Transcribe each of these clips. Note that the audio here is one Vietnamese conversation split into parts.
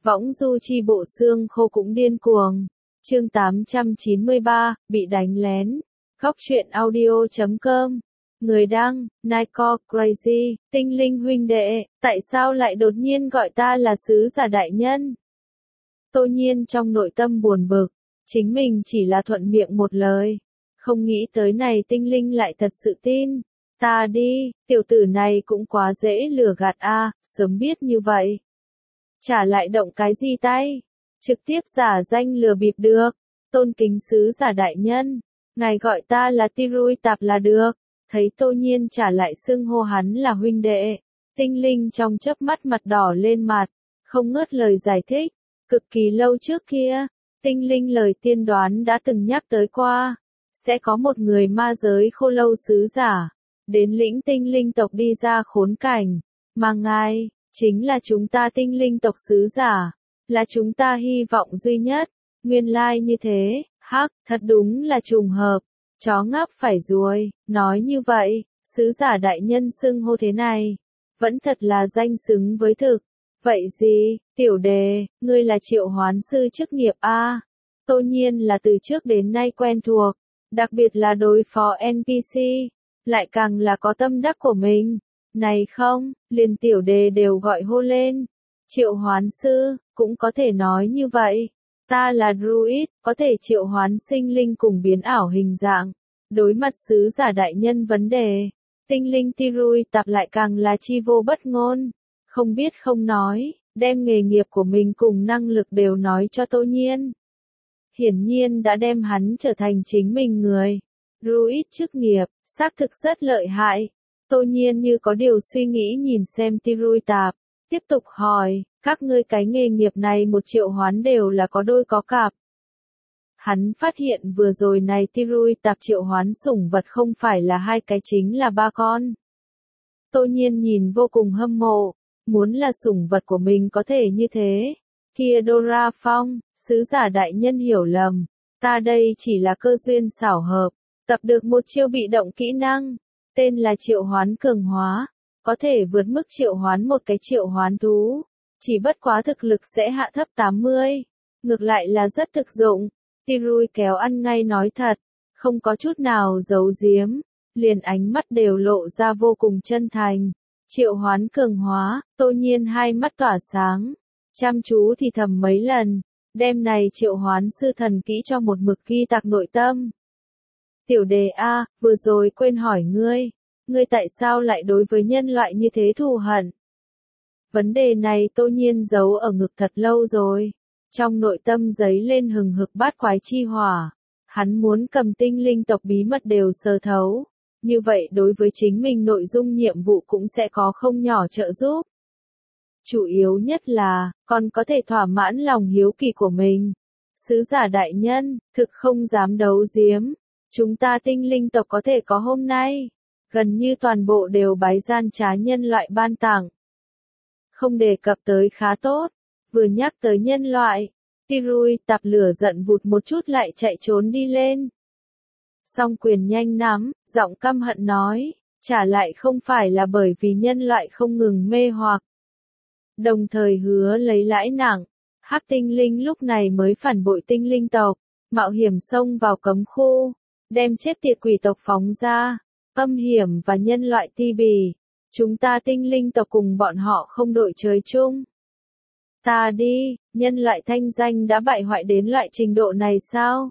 Võng du chi bộ xương khô cũng điên cuồng. Chương 893, bị đánh lén. Góc truyện audio.com. Người đăng, Nico Crazy, Tinh Linh huynh đệ, tại sao lại đột nhiên gọi ta là sứ giả đại nhân? Tô Nhiên trong nội tâm buồn bực, chính mình chỉ là thuận miệng một lời. Không nghĩ tới này Tinh Linh lại thật sự tin. Ta đi, tiểu tử này cũng quá dễ lừa gạt a, sớm biết như vậy. Chả lại động cái gì tay, trực tiếp giả danh lừa bịp được. Tôn kính sứ giả đại nhân, ngài gọi ta là Tirui Tạp là được. Thấy Tô Nhiên trả lại xưng hô hắn là huynh đệ, Tinh Linh trong chớp mắt mặt đỏ lên mặt, không ngớt lời giải thích. Cực kỳ lâu trước kia, Tinh Linh lời tiên đoán đã từng nhắc tới qua, sẽ có một người ma giới khô lâu sứ giả, đến lĩnh Tinh Linh tộc đi ra khốn cảnh, mà ngài, chính là chúng ta Tinh Linh tộc sứ giả, là chúng ta hy vọng duy nhất. Nguyên lai như thế, hắc, thật đúng là trùng hợp. Chó ngáp phải ruồi, nói như vậy, sứ giả đại nhân xưng hô thế này, vẫn thật là danh xứng với thực. Vậy gì, tiểu đề, ngươi là triệu hoán sư chức nghiệp a? Tô Nhiên là từ trước đến nay quen thuộc, đặc biệt là đối phó NPC, lại càng là có tâm đắc của mình. Này không, liền tiểu đề đều gọi hô lên. Triệu hoán sư, cũng có thể nói như vậy. Ta là Druid, có thể triệu hoán sinh linh cùng biến ảo hình dạng. Đối mặt sứ giả đại nhân vấn đề, Tinh Linh Tirui Tạp lại càng là chi vô bất ngôn. Không biết không nói, đem nghề nghiệp của mình cùng năng lực đều nói cho Tô Nhiên. Hiển nhiên đã đem hắn trở thành chính mình người. Druid chức nghiệp, xác thực rất lợi hại. Tô Nhiên như có điều suy nghĩ nhìn xem Tirui Tạp, tiếp tục hỏi, các ngươi cái nghề nghiệp này một triệu hoán đều là có đôi có cặp. Hắn phát hiện vừa rồi này Tirui Tạp triệu hoán sủng vật không phải là hai cái chính là ba con. Tô Nhiên nhìn vô cùng hâm mộ, muốn là sủng vật của mình có thể như thế. Kia Dora Phong, sứ giả đại nhân hiểu lầm, ta đây chỉ là cơ duyên xảo hợp, tập được một chiêu bị động kỹ năng, tên là triệu hoán cường hóa, có thể vượt mức triệu hoán một cái triệu hoán thú, chỉ bất quá thực lực sẽ hạ thấp 80, ngược lại là rất thực dụng. Tirui kéo ăn ngay nói thật, không có chút nào giấu giếm, liền ánh mắt đều lộ ra vô cùng chân thành. Triệu hoán cường hóa, Tô Nhiên hai mắt tỏa sáng, chăm chú thì thầm mấy lần, đem này triệu hoán sư thần kỹ cho một mực ghi tạc nội tâm. Tiểu đề A, vừa rồi quên hỏi ngươi tại sao lại đối với nhân loại như thế thù hận? Vấn đề này Tô Nhiên giấu ở ngực thật lâu rồi. Trong nội tâm giấy lên hừng hực bát quái chi hỏa, hắn muốn cầm Tinh Linh tộc bí mật đều sờ thấu, như vậy đối với chính mình nội dung nhiệm vụ cũng sẽ có không nhỏ trợ giúp. Chủ yếu nhất là, còn có thể thỏa mãn lòng hiếu kỳ của mình. Sứ giả đại nhân, thực không dám đấu giếm, chúng ta Tinh Linh tộc có thể có hôm nay, gần như toàn bộ đều bái gian trá nhân loại ban tặng. Không đề cập tới khá tốt. Vừa nhắc tới nhân loại, Tirui Tạp lửa giận vụt một chút lại chạy trốn đi lên. Song quyền nhanh nắm, giọng căm hận nói, trả lại không phải là bởi vì nhân loại không ngừng mê hoặc. Đồng thời hứa lấy lãi nặng, hắc tinh linh lúc này mới phản bội Tinh Linh tộc, mạo hiểm xông vào cấm khu, đem chết tiệt quỷ tộc phóng ra, âm hiểm và nhân loại ti bì. Chúng ta Tinh Linh tộc cùng bọn họ không đội trời chung. Ta đi, nhân loại thanh danh đã bại hoại đến loại trình độ này sao?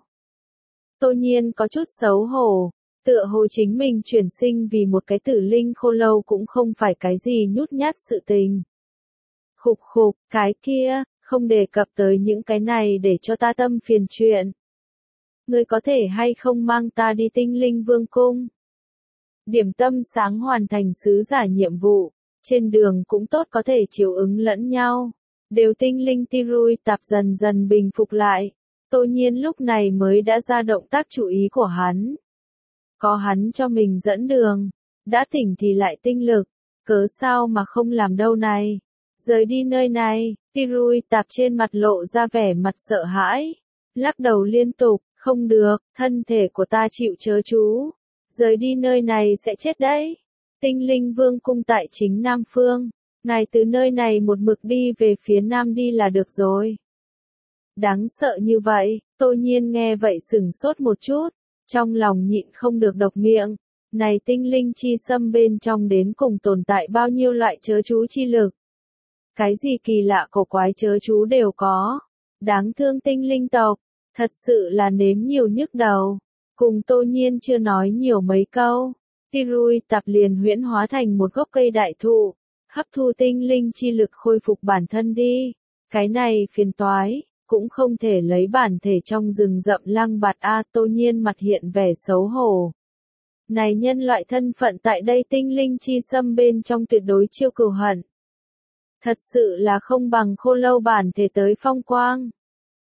Tô Nhiên có chút xấu hổ, tựa hồ chính mình chuyển sinh vì một cái tử linh khô lâu cũng không phải cái gì nhút nhát sự tình. Khục khục, cái kia, không đề cập tới những cái này để cho ta tâm phiền chuyện. Ngươi có thể hay không mang ta đi Tinh Linh Vương cung? Điểm tâm sáng hoàn thành sứ giả nhiệm vụ, trên đường cũng tốt có thể chiếu ứng lẫn nhau. Đều Tinh Linh Tirui Tạp dần dần bình phục lại, Tô Nhiên lúc này mới đã ra động tác chú ý của hắn. Có hắn cho mình dẫn đường, đã tỉnh thì lại tinh lực, cớ sao mà không làm đâu này. Rời đi nơi này, Tirui Tạp trên mặt lộ ra vẻ mặt sợ hãi, lắc đầu liên tục, không được, thân thể của ta chịu chớ chú. Rời đi nơi này sẽ chết đấy. Tinh Linh Vương cung tại chính Nam Phương. Ngài từ nơi này một mực đi về phía nam đi là được rồi. Đáng sợ như vậy, Tô Nhiên nghe vậy sửng sốt một chút, trong lòng nhịn không được độc miệng. Này tinh linh chi xâm bên trong đến cùng tồn tại bao nhiêu loại chớ chú chi lực. Cái gì kỳ lạ cổ quái chớ chú đều có. Đáng thương tinh linh tộc, thật sự là nếm nhiều nhức đầu. Cùng Tô Nhiên chưa nói nhiều mấy câu, Tirui Tạp liền huyễn hóa thành một gốc cây đại thụ, hấp thu tinh linh chi lực khôi phục bản thân đi. Cái này phiền toái, cũng không thể lấy bản thể trong rừng rậm lăng bạt a. Tô Nhiên mặt hiện vẻ xấu hổ. Này nhân loại thân phận tại đây tinh linh chi xâm bên trong tuyệt đối chiêu cừu hận. Thật sự là không bằng khô lâu bản thể tới phong quang.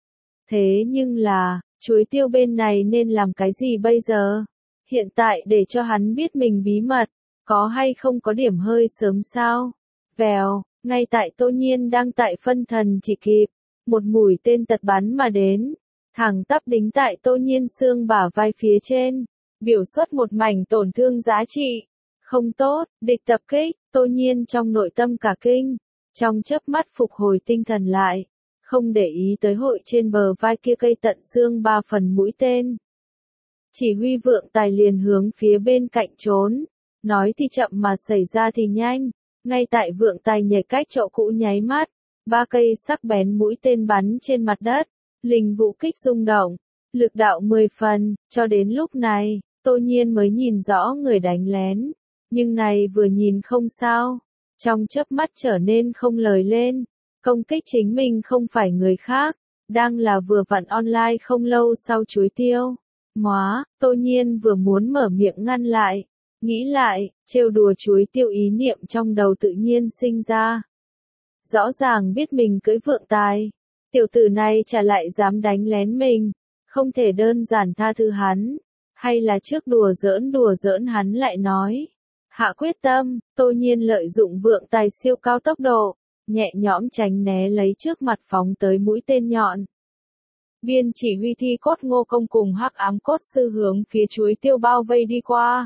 Thế nhưng là, chuối tiêu bên này nên làm cái gì bây giờ? Hiện tại để cho hắn biết mình bí mật, có hay không có điểm hơi sớm sao? Vèo, ngay tại Tô Nhiên đang tại phân thần chỉ kịp, một mũi tên tật bắn mà đến, thẳng tắp đính tại Tô Nhiên xương bả vai phía trên, biểu xuất một mảnh tổn thương giá trị. Không tốt, địch tập kích, Tô Nhiên trong nội tâm cả kinh, trong chớp mắt phục hồi tinh thần lại, không để ý tới hội trên bờ vai kia cây tận xương 3 phần mũi tên. Chỉ huy Vượng Tài liền hướng phía bên cạnh trốn, nói thì chậm mà xảy ra thì nhanh, ngay tại Vượng Tài nhảy cách chỗ cũ nháy mắt, 3 cây sắc bén mũi tên bắn trên mặt đất, linh vũ kích rung động, lực đạo 10 phần, cho đến lúc này, Tô Nhiên mới nhìn rõ người đánh lén, nhưng này vừa nhìn không sao, trong chớp mắt trở nên không lời lên, công kích chính mình không phải người khác, đang là vừa vặn online không lâu sau chuối tiêu. Móa, Tô Nhiên vừa muốn mở miệng ngăn lại, nghĩ lại, trêu đùa chuối tiêu ý niệm trong đầu tự nhiên sinh ra. Rõ ràng biết mình cưỡi Vượng Tài, tiểu tử này chả lại dám đánh lén mình, không thể đơn giản tha thứ hắn, hay là trước đùa giỡn hắn lại nói. Hạ quyết tâm, Tô Nhiên lợi dụng Vượng Tài siêu cao tốc độ, nhẹ nhõm tránh né lấy trước mặt phóng tới mũi tên nhọn. Biên chỉ huy Thi Cốt Ngô Công cùng Hắc Ám Cốt Sư hướng phía chuối tiêu bao vây đi qua.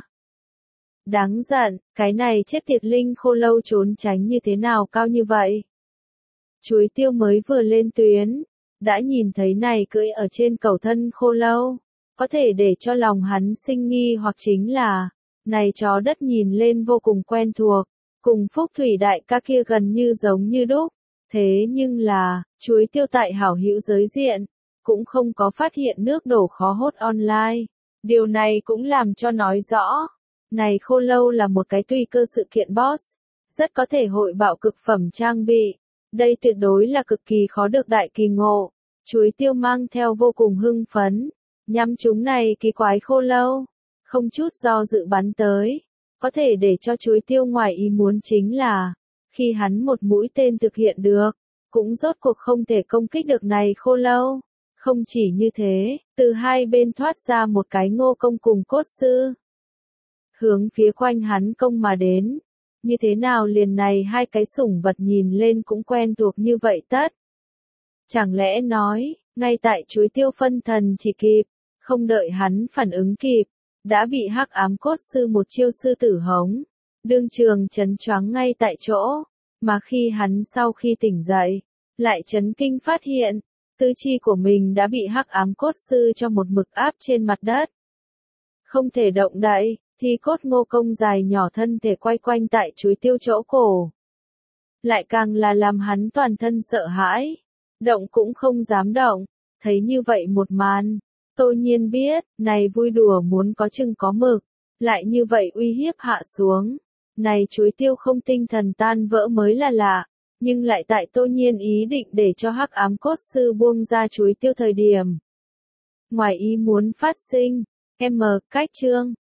Đáng giận, cái này chết tiệt linh khô lâu trốn tránh như thế nào cao như vậy. Chuối tiêu mới vừa lên tuyến, đã nhìn thấy này cưỡi ở trên cầu thân khô lâu. Có thể để cho lòng hắn sinh nghi hoặc chính là, này chó đất nhìn lên vô cùng quen thuộc, cùng Phúc Thủy đại ca kia gần như giống như đúc. Thế nhưng là, chuối tiêu tại hảo hữu giới diện, cũng không có phát hiện nước đổ khó hốt online. Điều này cũng làm cho nói rõ, này khô lâu là một cái tùy cơ sự kiện boss, rất có thể hội bạo cực phẩm trang bị. Đây tuyệt đối là cực kỳ khó được đại kỳ ngộ. Chuối tiêu mang theo vô cùng hưng phấn, nhắm chúng này kỳ quái khô lâu, không chút do dự bắn tới. Có thể để cho chuối tiêu ngoài ý muốn chính là, khi hắn một mũi tên thực hiện được, cũng rốt cuộc không thể công kích được này khô lâu. Không chỉ như thế, từ hai bên thoát ra một cái Ngô Công cùng Cốt Sư. Hướng phía quanh hắn công mà đến. Như thế nào liền này hai cái sủng vật nhìn lên cũng quen thuộc như vậy tất. Chẳng lẽ nói, ngay tại chuối tiêu phân thần chỉ kịp, không đợi hắn phản ứng kịp, đã bị Hắc Ám Cốt Sư một chiêu sư tử hống. Đương trường chấn choáng ngay tại chỗ, mà khi hắn sau khi tỉnh dậy, lại chấn kinh phát hiện, tứ chi của mình đã bị Hắc Ám Cốt Sư cho một mực áp trên mặt đất. Không thể động đậy, Thi Cốt Ngô Công dài nhỏ thân thể quay quanh tại chuối tiêu chỗ cổ. Lại càng là làm hắn toàn thân sợ hãi, động cũng không dám động, thấy như vậy một màn. Tô Nhiên biết, này vui đùa muốn có chừng có mực, lại như vậy uy hiếp hạ xuống. Này chuối tiêu không tinh thần tan vỡ mới là lạ. Nhưng lại tại Tô Nhiên ý định để cho Hắc Ám Cốt Sư buông ra chuối tiêu thời điểm. Ngoài ý muốn phát sinh, cách chương,